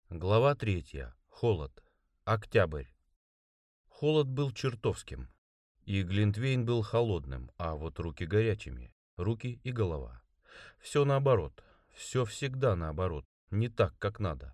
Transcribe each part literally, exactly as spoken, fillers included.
Глава третья. Холод. Октябрь. Холод был чертовским, и глинтвейн был холодным, а вот руки горячими, руки и голова. Все наоборот, все всегда наоборот, не так, как надо.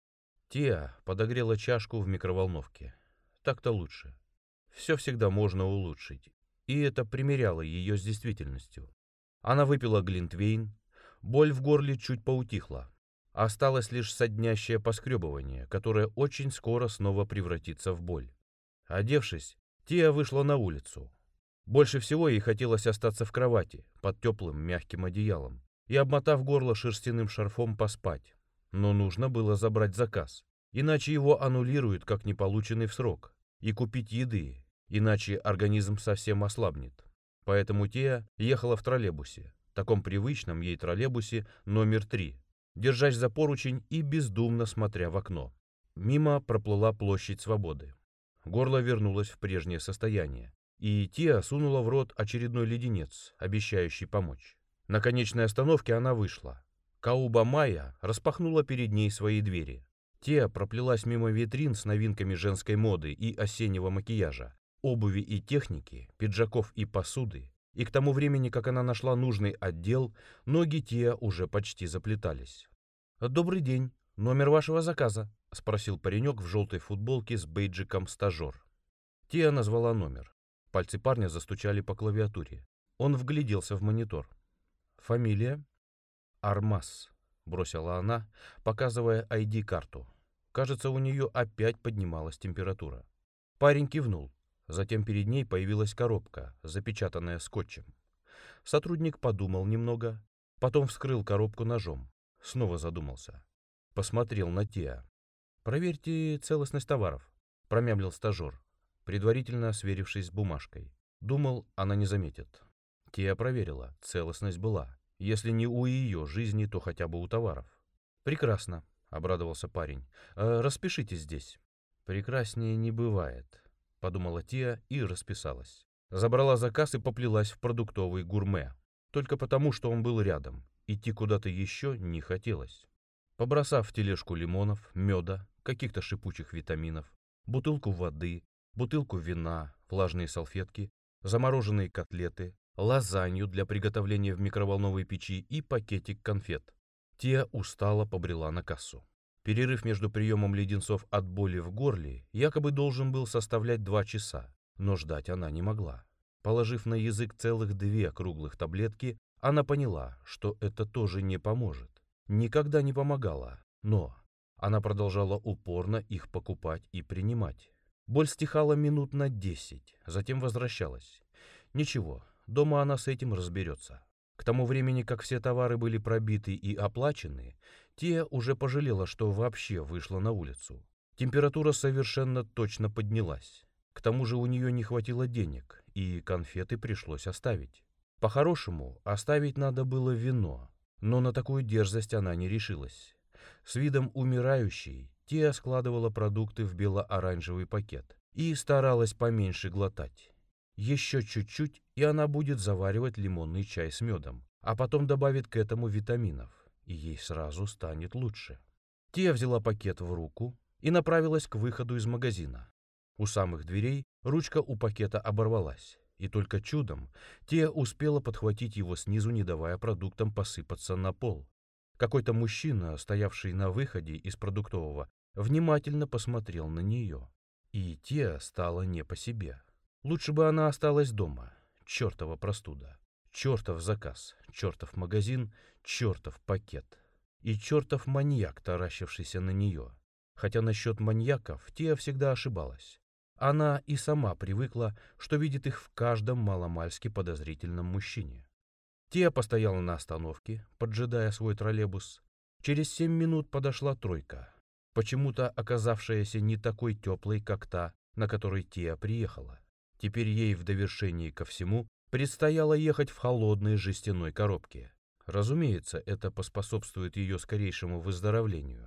Теа подогрела чашку в микроволновке. Так-то лучше. Все всегда можно улучшить, и это примеряло ее с действительностью. Она выпила глинтвейн, боль в горле чуть поутихла. Осталось лишь соднящее поскребывание, которое очень скоро снова превратится в боль. Одевшись, Тия вышла на улицу. Больше всего ей хотелось остаться в кровати, под теплым мягким одеялом, и, обмотав горло шерстяным шарфом, поспать. Но нужно было забрать заказ, иначе его аннулируют как неполученный в срок, и купить еды, иначе организм совсем ослабнет. Поэтому Тия ехала в троллейбусе, таком привычном ей троллейбусе номер три, держась за поручень и бездумно смотря в окно. Мимо проплыла площадь Свободы. Горло вернулось в прежнее состояние, и Тия сунула в рот очередной леденец, обещающий помочь. На конечной остановке она вышла. Кауба Майя распахнула перед ней свои двери. Тия проплелась мимо витрин с новинками женской моды и осеннего макияжа, обуви и техники, пиджаков и посуды, и к тому времени, как она нашла нужный отдел, ноги Тия уже почти заплетались. «Добрый день, номер вашего заказа?» — спросил паренек в желтой футболке с бейджиком «Стажер». Тия назвала номер. Пальцы парня застучали по клавиатуре. Он вгляделся в монитор. «Фамилия?» «Армас», — бросила она, показывая ай ди-карту. Кажется, у нее опять поднималась температура. Парень кивнул. Затем перед ней появилась коробка, запечатанная скотчем. Сотрудник подумал немного, потом вскрыл коробку ножом. Снова задумался. Посмотрел на Тиа. «Проверьте целостность товаров», — промямлил стажер, предварительно сверившись с бумажкой. Думал, она не заметит. Тиа проверила, целостность была. Если не у ее жизни, то хотя бы у товаров. «Прекрасно», — обрадовался парень. «Э, «Распишитесь здесь». «Прекраснее не бывает», — подумала Тиа и расписалась. Забрала заказ и поплелась в продуктовый гурме. Только потому, что он был рядом. Идти куда-то еще не хотелось. Побросав в тележку лимонов, меда, каких-то шипучих витаминов, бутылку воды, бутылку вина, влажные салфетки, замороженные котлеты, лазанью для приготовления в микроволновой печи и пакетик конфет, Тия устало побрела на кассу. Перерыв между приемом леденцов от боли в горле якобы должен был составлять два часа, но ждать она не могла. Положив на язык целых две круглых таблетки, она поняла, что это тоже не поможет. Никогда не помогало, но она продолжала упорно их покупать и принимать. Боль стихала минут на десять, затем возвращалась. Ничего, дома она с этим разберется. К тому времени, как все товары были пробиты и оплачены, Тия уже пожалела, что вообще вышла на улицу. Температура совершенно точно поднялась. К тому же у нее не хватило денег, и конфеты пришлось оставить. По-хорошему, оставить надо было вино, но на такую дерзость она не решилась. С видом умирающей Тия складывала продукты в бело-оранжевый пакет и старалась поменьше глотать. Еще чуть-чуть, и она будет заваривать лимонный чай с медом, а потом добавит к этому витаминов, и ей сразу станет лучше. Тия взяла пакет в руку и направилась к выходу из магазина. У самых дверей ручка у пакета оборвалась. И только чудом Тия успела подхватить его снизу, не давая продуктам посыпаться на пол. Какой-то мужчина, стоявший на выходе из продуктового, внимательно посмотрел на нее. И Тия стала не по себе. Лучше бы она осталась дома. Чертова простуда. Чертов заказ. Чертов магазин. Чертов пакет. И чертов маньяк, таращившийся на нее. Хотя насчет маньяков Тия всегда ошибалась. Она и сама привыкла, что видит их в каждом маломальски подозрительном мужчине. Тия постояла на остановке, поджидая свой троллейбус. Через семь минут подошла тройка, почему-то оказавшаяся не такой теплой, как та, на которой Тия приехала. Теперь ей в довершении ко всему предстояло ехать в холодной жестяной коробке. Разумеется, это поспособствует ее скорейшему выздоровлению.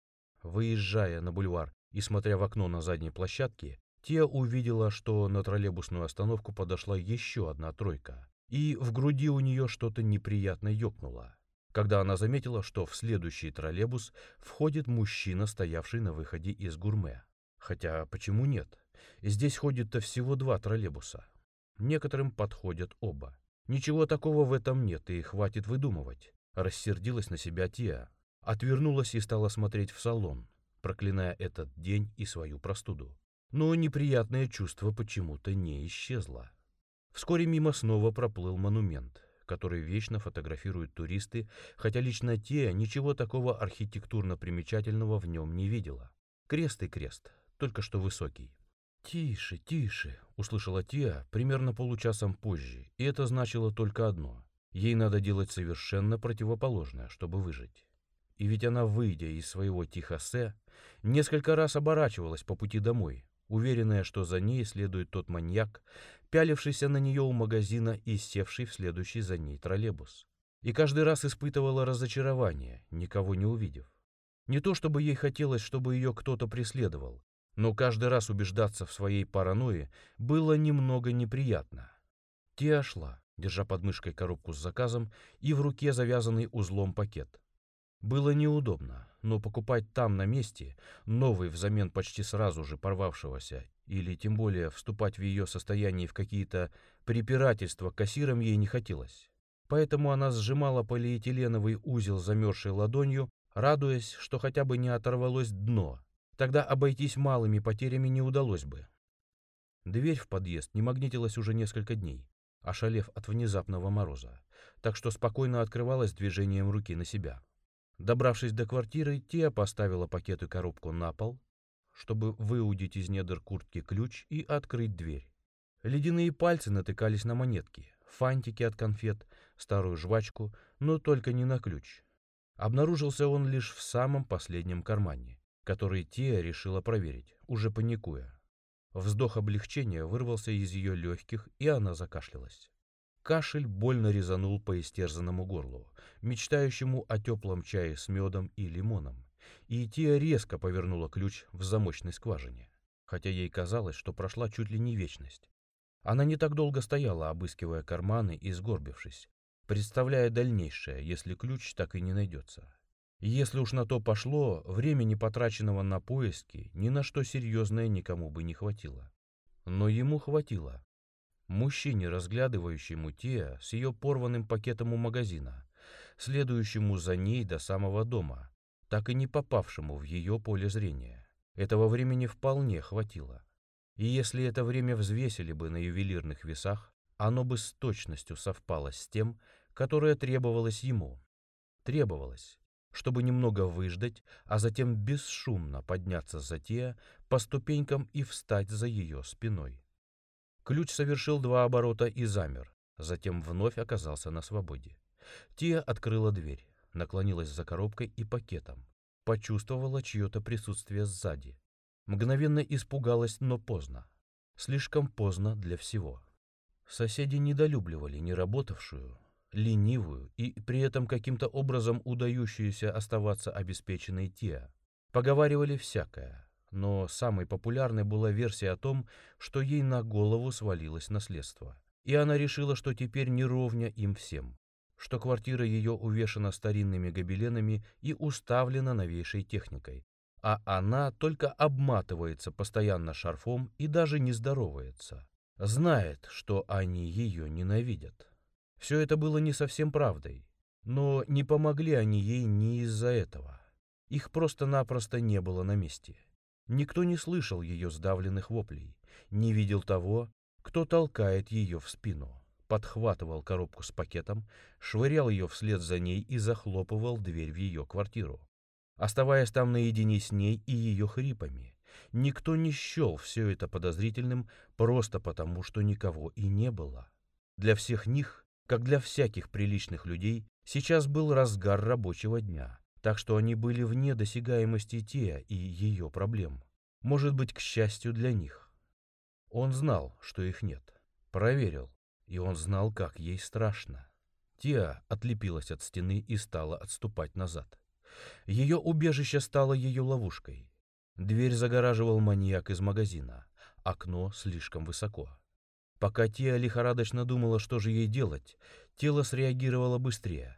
Выезжая на бульвар и смотря в окно на задней площадке, Тия увидела, что на троллейбусную остановку подошла еще одна тройка, и в груди у нее что-то неприятно ёкнуло. когда она заметила, что в следующий троллейбус входит мужчина, стоявший на выходе из гурме. Хотя почему нет? Здесь ходит-то всего два троллейбуса. Некоторым подходят оба. Ничего такого в этом нет, и хватит выдумывать. Рассердилась на себя Тиа. Отвернулась и стала смотреть в салон, проклиная этот день и свою простуду. Но неприятное чувство почему-то не исчезло. Вскоре мимо снова проплыл монумент, который вечно фотографируют туристы, хотя лично Тиа ничего такого архитектурно примечательного в нем не видела. Крест и крест, только что высокий. «Тише, тише», — услышала Тиа примерно получасом позже, и это значило только одно. Ей надо делать совершенно противоположное, чтобы выжить. И ведь она, выйдя из своего Техасе, несколько раз оборачивалась по пути домой, уверенная, что за ней следует тот маньяк, пялившийся на нее у магазина и севший в следующий за ней троллейбус. И каждый раз испытывала разочарование, никого не увидев. Не то чтобы ей хотелось, чтобы ее кто-то преследовал, но каждый раз убеждаться в своей паранойи было немного неприятно. Тиа шла, держа под мышкой коробку с заказом и в руке завязанный узлом пакет. Было неудобно, но покупать там на месте, новый взамен почти сразу же порвавшегося, или тем более вступать в ее состояние в какие-то препирательства кассиром ей не хотелось. Поэтому она сжимала полиэтиленовый узел замерзшей ладонью, радуясь, что хотя бы не оторвалось дно. Тогда обойтись малыми потерями не удалось бы. Дверь в подъезд не магнитилась уже несколько дней, ошалев от внезапного мороза, так что спокойно открывалась движением руки на себя. Добравшись до квартиры, Тиа поставила пакет и коробку на пол, чтобы выудить из недр куртки ключ и открыть дверь. Ледяные пальцы натыкались на монетки, фантики от конфет, старую жвачку, но только не на ключ. Обнаружился он лишь в самом последнем кармане, который Тиа решила проверить, уже паникуя. Вздох облегчения вырвался из ее легких, и она закашлялась. Кашель больно резанул по истерзанному горлу, мечтающему о теплом чае с медом и лимоном, и Тиа резко повернула ключ в замочной скважине, хотя ей казалось, что прошла чуть ли не вечность. Она не так долго стояла, обыскивая карманы и сгорбившись, представляя дальнейшее, если ключ так и не найдется. Если уж на то пошло, времени, потраченного на поиски, ни на что серьезное никому бы не хватило. Но ему хватило. Мужчине, разглядывающему Тиа с ее порванным пакетом у магазина, следующему за ней до самого дома, так и не попавшему в ее поле зрения. Этого времени вполне хватило. И если это время взвесили бы на ювелирных весах, оно бы с точностью совпало с тем, которое требовалось ему. Требовалось, чтобы немного выждать, а затем бесшумно подняться за Тиа по ступенькам и встать за ее спиной. Ключ совершил два оборота и замер, затем вновь оказался на свободе. Тиа открыла дверь, наклонилась за коробкой и пакетом, почувствовала чье-то присутствие сзади. Мгновенно испугалась, но поздно. Слишком поздно для всего. Соседи недолюбливали неработавшую, ленивую и при этом каким-то образом удающуюся оставаться обеспеченной Тиа. Поговаривали всякое, но самой популярной была версия о том, что ей на голову свалилось наследство. И она решила, что теперь не ровня им всем, что квартира ее увешана старинными гобеленами и уставлена новейшей техникой, а она только обматывается постоянно шарфом и даже не здоровается. Знает, что они ее ненавидят. Все это было не совсем правдой, но не помогли они ей не из-за этого. Их просто-напросто не было на месте. Никто не слышал ее сдавленных воплей, не видел того, кто толкает ее в спину, подхватывал коробку с пакетом, швырял ее вслед за ней и захлопывал дверь в ее квартиру, оставаясь там наедине с ней и ее хрипами. Никто не счел все это подозрительным просто потому, что никого и не было. Для всех них, как для всяких приличных людей, сейчас был разгар рабочего дня, так что они были вне досягаемости Тиа и ее проблем. Может быть, к счастью для них. Он знал, что их нет. Проверил, и он знал, как ей страшно. Тиа отлепилась от стены и стала отступать назад. Ее убежище стало ее ловушкой. Дверь загораживал маньяк из магазина, окно слишком высоко. Пока Тиа лихорадочно думала, что же ей делать, тело среагировало быстрее.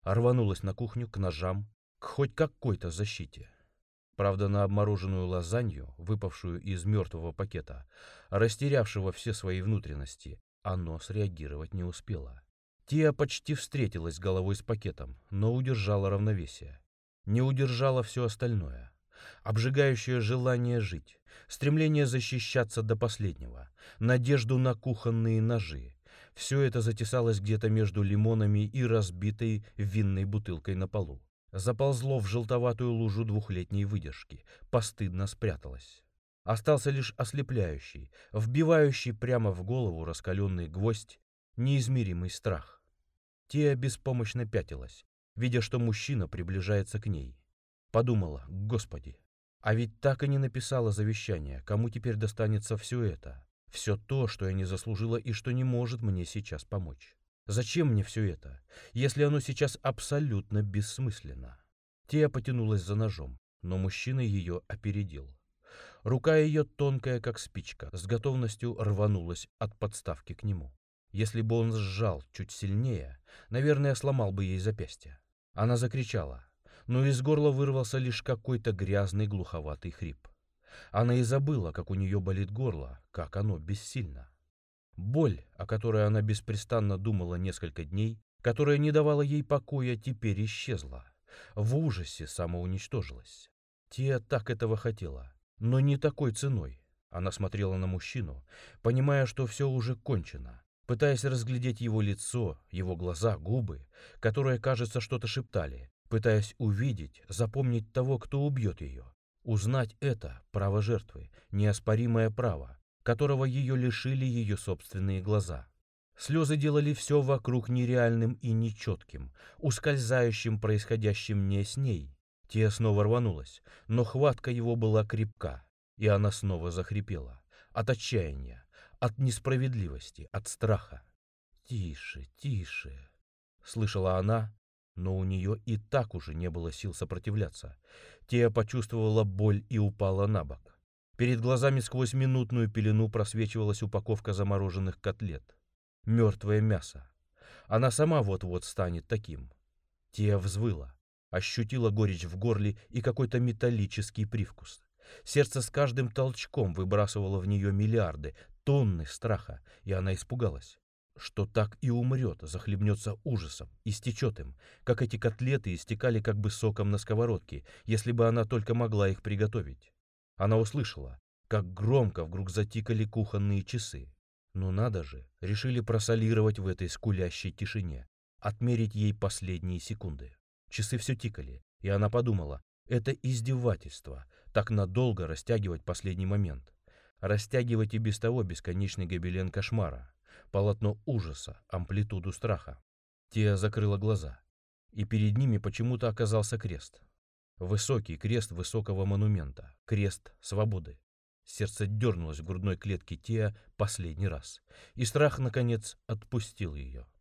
рванулась на кухню к ножам, к хоть какой-то защите. Правда, на обмороженную лазанью, выпавшую из мертвого пакета, растерявшего все свои внутренности, оно среагировать не успело. Тия почти встретилась головой с пакетом, но удержала равновесие. Не удержала все остальное. Обжигающее желание жить, стремление защищаться до последнего, надежду на кухонные ножи. Все это затесалось где-то между лимонами и разбитой винной бутылкой на полу. Заползло в желтоватую лужу двухлетней выдержки, постыдно спряталось. Остался лишь ослепляющий, вбивающий прямо в голову раскаленный гвоздь, неизмеримый страх. Тия беспомощно пятилась, видя, что мужчина приближается к ней. Подумала: «Господи, а ведь так и не написала завещание, кому теперь достанется все это, все то, что я не заслужила и что не может мне сейчас помочь. Зачем мне все это, если оно сейчас абсолютно бессмысленно?» Тия потянулась за ножом, но мужчина ее опередил. Рука ее, тонкая как спичка, с готовностью рванулась от подставки к нему. Если бы он сжал чуть сильнее, наверное, сломал бы ей запястье. Она закричала, но из горла вырвался лишь какой-то грязный глуховатый хрип. Она и забыла, как у нее болит горло, как оно бессильно. Боль, о которой она беспрестанно думала несколько дней, которая не давала ей покоя, теперь исчезла. В ужасе самоуничтожилась. Тия так этого хотела, но не такой ценой. Она смотрела на мужчину, понимая, что все уже кончено, пытаясь разглядеть его лицо, его глаза, губы, которые, кажется, что-то шептали, пытаясь увидеть, запомнить того, кто убьет ее. Узнать это — право жертвы, неоспоримое право, которого ее лишили ее собственные глаза. Слезы делали все вокруг нереальным и нечетким, ускользающим происходящим не с ней. Тия снова рванулась, но хватка его была крепка, и она снова захрипела. От отчаяния, от несправедливости, от страха. «Тише, тише», — слышала она, но у нее и так уже не было сил сопротивляться. Тия почувствовала боль и упала на бок. Перед глазами сквозь минутную пелену просвечивалась упаковка замороженных котлет. Мертвое мясо. Она сама вот-вот станет таким. Тия взвыла, ощутила горечь в горле и какой-то металлический привкус. Сердце с каждым толчком выбрасывало в нее миллиарды, тонны страха, и она испугалась, что так и умрет, захлебнется ужасом, истечет им, как эти котлеты истекали как бы соком на сковородке, если бы она только могла их приготовить. Она услышала, как громко вдруг затикали кухонные часы. Ну надо же, решили просолировать в этой скулящей тишине, отмерить ей последние секунды. Часы все тикали, и она подумала, это издевательство, так надолго растягивать последний момент. Растягивать и без того бесконечный гобелен кошмара, полотно ужаса, амплитуду страха. Тия закрыла глаза, и перед ними почему-то оказался крест. Высокий крест высокого монумента, крест свободы. Сердце дернулось в грудной клетке Тия последний раз, и страх, наконец, отпустил ее.